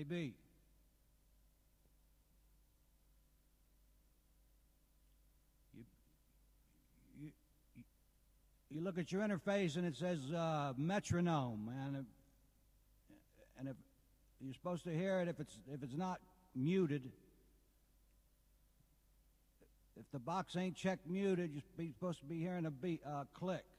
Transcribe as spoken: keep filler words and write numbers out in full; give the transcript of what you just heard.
be. You, you, you look at your interface and it says uh, metronome, and if, and if you're supposed to hear it if it's if it's not muted. If the box ain't checked muted, you're supposed to be hearing a beat, uh, click.